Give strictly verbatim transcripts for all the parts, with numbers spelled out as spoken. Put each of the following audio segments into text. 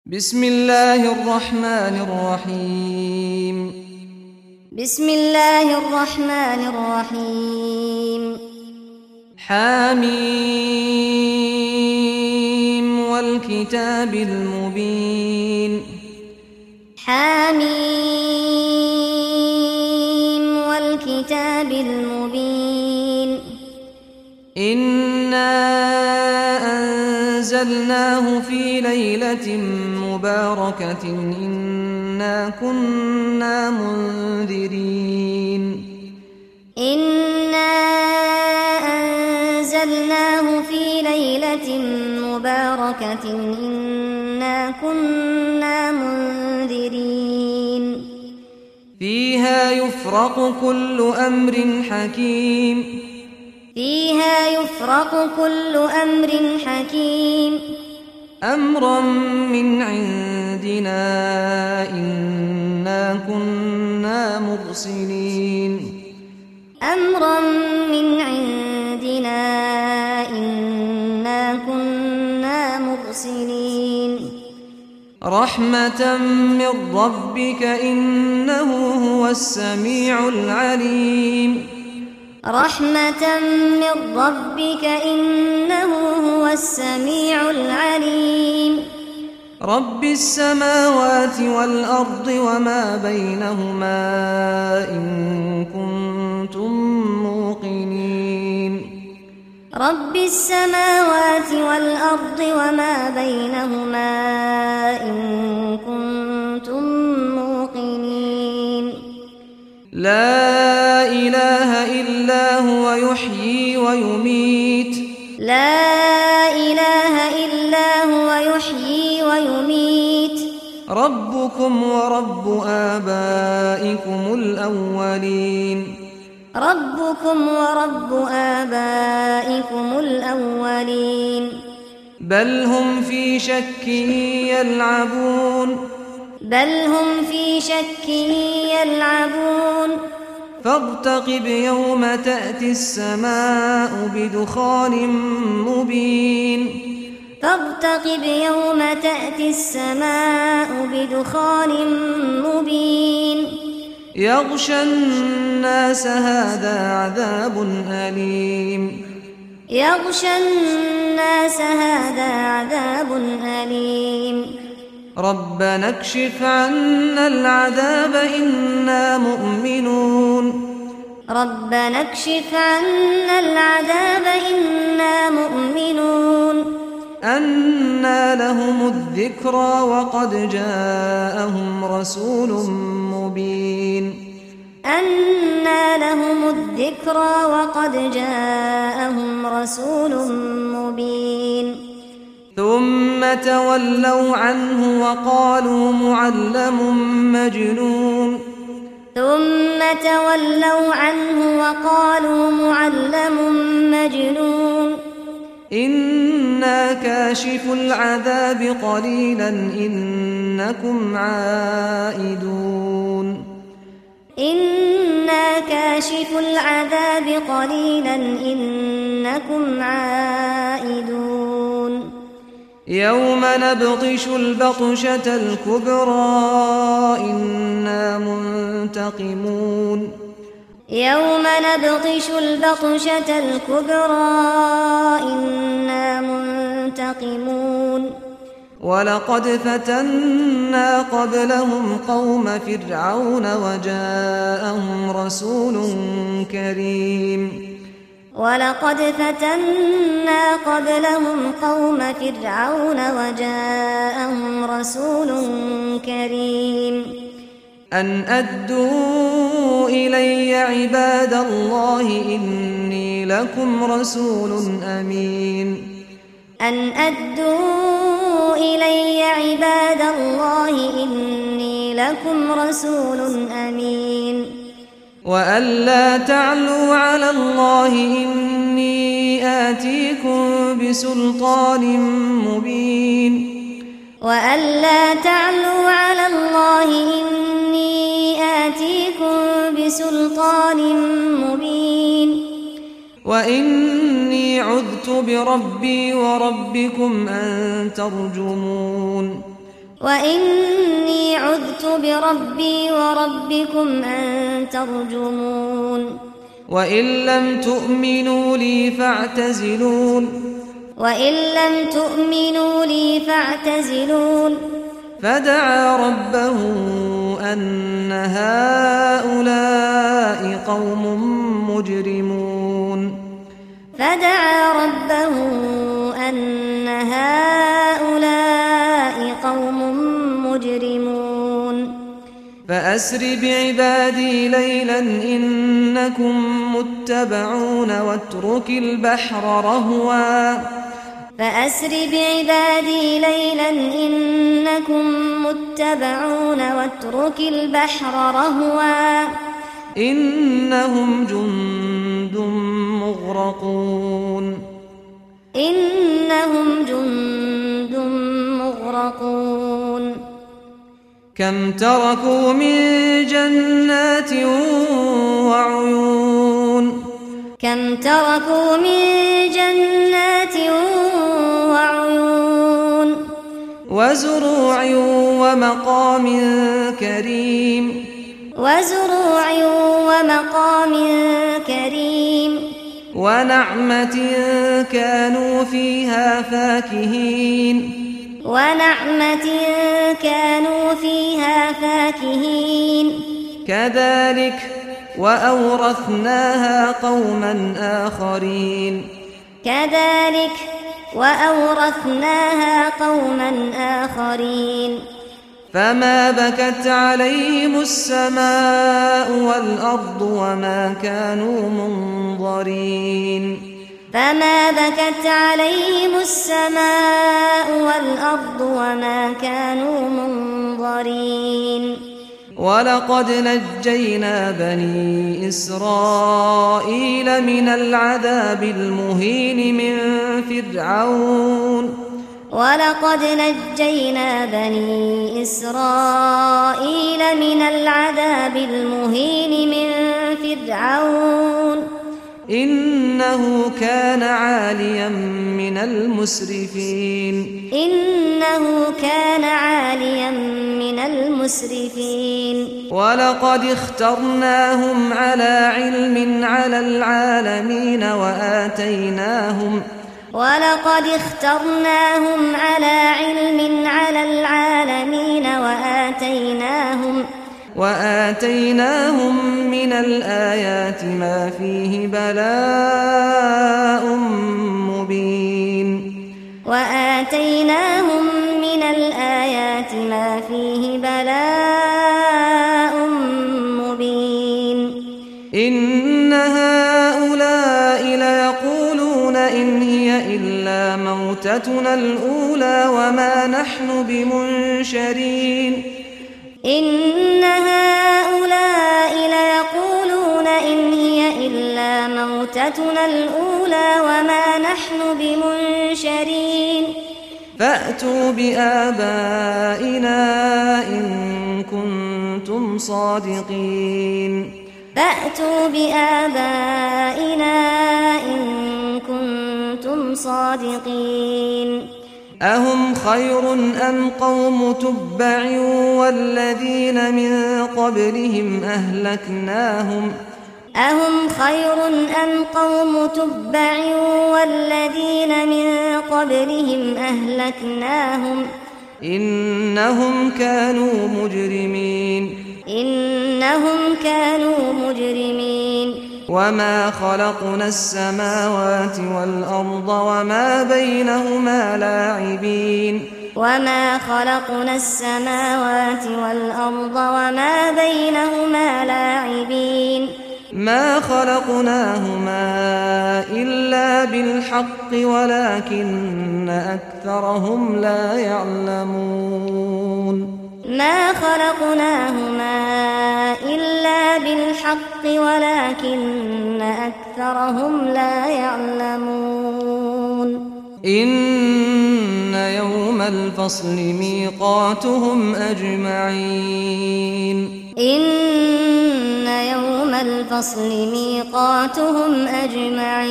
بسم الله الرحمن الرحيم بسم الله الرحمن الرحيم حميم والكتاب المبين حميم والكتاب المبين إنا أنزلناه في ليلة مباركة إنا كنا منذرين إنا أنزلناه في ليلة مباركة إنا كنا منذرين فيها يفرق كل أمر حكيم فيها يفرق كل أمر حكيم أمرا من عندنا إنا كنا مرسلين أمرا من عندنا إنا كنا مرسلين رحمة من ربك إنه هو السميع العليم رحمة من ربك إنه هو السميع العليم رب السماوات والأرض وما بينهما إن كنتم موقنين رب السماوات والأرض وما بينهما إن كنتم موقنين لا إله إلا هو يحيي ويميت لا إله إلا هو يحيي ويميت ربكم ورب آبائكم الأولين ربكم ورب آبائكم الأولين بل هم في شك يلعبون بل هم في شك يلعبون فارتقب يوم تأتي السماء بدخان مبين فارتقب يوم تأتي السماء بدخان مبين يغشى الناس هذا عذاب أليم يغشى الناس هذا عذاب أليم ربنا اكشف عنا العذاب إنا مؤمنون ربنا اكشف عنا العذاب إنا مؤمنون أنى لهم الذكرى وقد جاءهم رسول مبين أنى لهم الذكرى وقد جاءهم رسول مبين ثم تولوا عنه وقالوا معلم مجنون ثم تولوا عنه وقالوا معلم مجنون إنا كاشف العذاب قليلا إنكم عائدون إنا كاشف العذاب قليلا إنكم عائدون يوم نبطش البطشة الكبرى إنا منتقمون يوم نبطش البطشة الكبرى إنا منتقمون ولقد فتنا قبلهم قوم فرعون وجاءهم رسول كريم ولقد فتنا قبلهم قوم فرعون وجاءهم رسول كريم أن أدوا إلي عباد الله إني لكم رسول أمين أن أدوا إلي عباد الله إني لكم رسول أمين وأن لا تعلوا على الله إني آتيكم بسلطان مبين وأن لا تعلوا على الله إني آتيكم بسلطان مبين وإني عذت بربي وربكم أن ترجمون وإني عذت بربي وربكم أن ترجمون وإن لم تؤمنوا لي فاعتزلون وإن لم تؤمنوا لي فاعتزلون فدعا ربه أن هؤلاء قوم مجرمون فدعا ربه أن هؤلاء قوم مجرمون فأسر بعبادي ليلا إنكم متبعون واترك البحر رهوا فأسر بعبادي ليلا إنكم متبعون واترك البحر رهوا إنهم جند مغرقون إنهم جند مغرقون كم تركوا من جنات وعيون كم تركوا من جنات وعيون وزروع ومقام كريم وزروع ومقام كريم ونعمة كانوا فيها فاكهين ونعمة كانوا فيها فاكهين كذلك وأورثناها قوما آخرين كذلك وأورثناها قوما آخرين فما بكت عليهم السماء والأرض وما كانوا منظرين فما بكت عليهم السماء والأرض وما كانوا منظرين ولقد نجينا بني إسرائيل من العذاب المهين من فرعون ولقد نجينا بني إسرائيل من العذاب المهين من فرعون إنه كان عاليا من المسرفين إنه كان عاليا من المسرفين ولقد اخترناهم على علم على العالمين وآتيناهم ولقد اخترناهم على علم على العالمين وآتيناهم وآتيناهم من الآيات ما فيه بلاء مبين وآتيناهم من الآيات ما فيه بلاء مبين إن هؤلاء ليقولون إن هي إلا موتتنا الأولى وما نحن بمنشرين إن هؤلاء ليقولون إن هي إلا موتتنا الأولى وما نحن بمنشرين فأتوا بآبائنا إن كنتم صادقين فأتوا بآبائنا إن كنتم صادقين أهم خير أم قوم تبع والذين من قبلهم أهلكناهم أهم خير أم قوم تبع والذين من قبلهم أهلكناهم إنهم كانوا مجرمين إنهم كانوا مجرمين وما خلقنا السماوات والأرض وما بينهما لاعبين وما خلقنا السماوات والأرض وما بينهما لاعبين ما خلقناهما إلا بالحق ولكن أكثرهم لا يعلمون ما خلقناهما إلا بالحق ولكن أكثرهم لا يعلمون إن يوم الفصل ميقاتهم أجمعين إن يوم الفصل ميقاتهم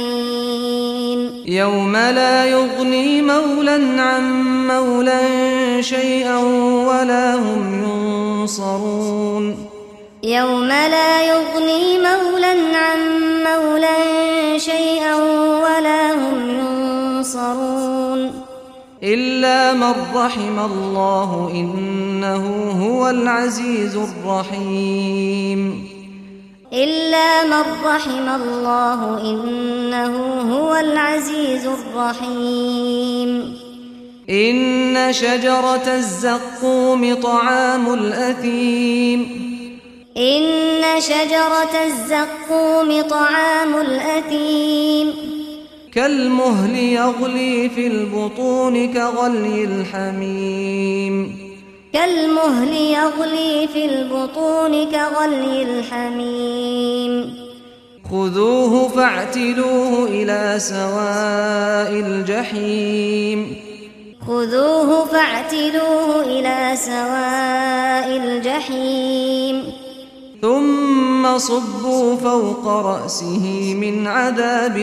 أجمعين يوم لا يغني مولى عن مولى شيئا ولا هم ينصرون يوم لا يغني مولى عن مولى شيئا ولا هم ينصرون إلا من رحم الله إنه هو العزيز الرحيم إلا من رحم الله إنه هو العزيز الرحيم إن شجرة الزقوم طعام الأثيم إن شجرة الزقوم طعام الأثيم كالمهل يغلي في البطون كغلي الحميم كالمهل يغلي في البطون كغلي الحميم خذوه فاعتلوه إلى سواء الجحيم خذوه فاعتلوه إلى سواء الجحيم ثم صبوا فوق رأسه من عذاب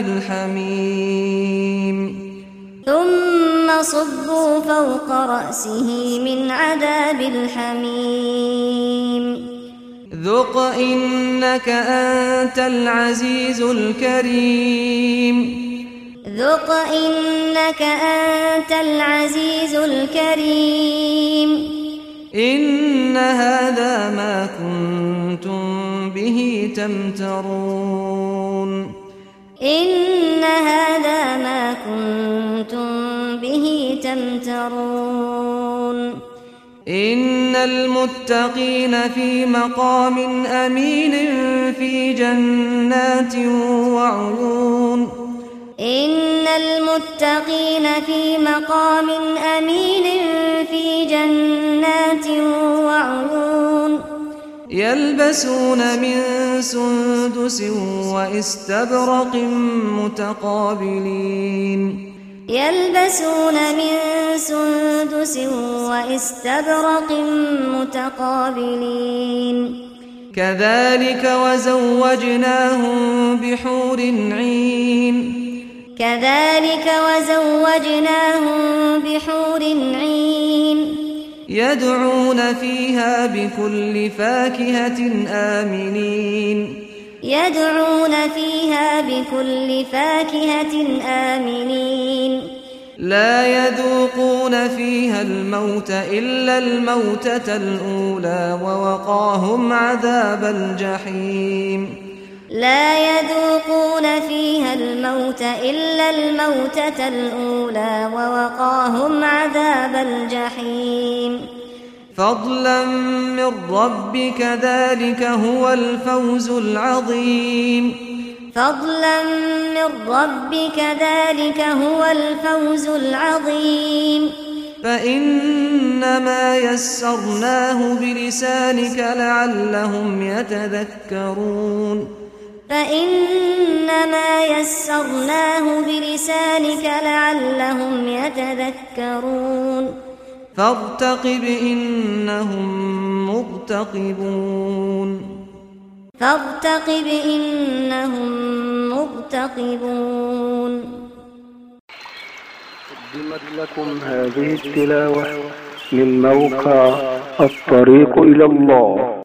الحميم ثم صبوا فوق رأسه من عذاب الحميم ذق إنك أنت العزيز الكريم ذق إنك أنت العزيز الكريم إن هذا ما كنتم به تمترون إن هذا ما كنتم به تمترون إن المتقين في مقام أمين في جنات وعيون إن المتقين في مقام أمين في جنات وعيون يلبسون من سندس واستبرق متقابلين يلبسون من سندس واستبرق متقابلين كذلك وزوجناهم بحور عين كذلك وزوجناهم بحور عين يدعون فيها بكل فاكهة آمنين يدعون فيها بكل فاكهة آمنين لا يذوقون فيها الموت إلا الموتة الأولى ووقاهم عذاب الجحيم لا يذوقون فيها الموت إلا الموتة الأولى ووقاهم عذاب الجحيم فضلا من ربك ذلك هو الفوز العظيم فضلا من ربك ذلك هو الفوز العظيم فإنما يسرناه بلسانك لعلهم يتذكرون فإنما يسرناه بلسانك لعلهم يتذكرون فارتقب إنهم مرتقبون فارتقب إنهم مرتقبون. قدمت لكم هذه التلاوة من موقع الطريق إلى الله.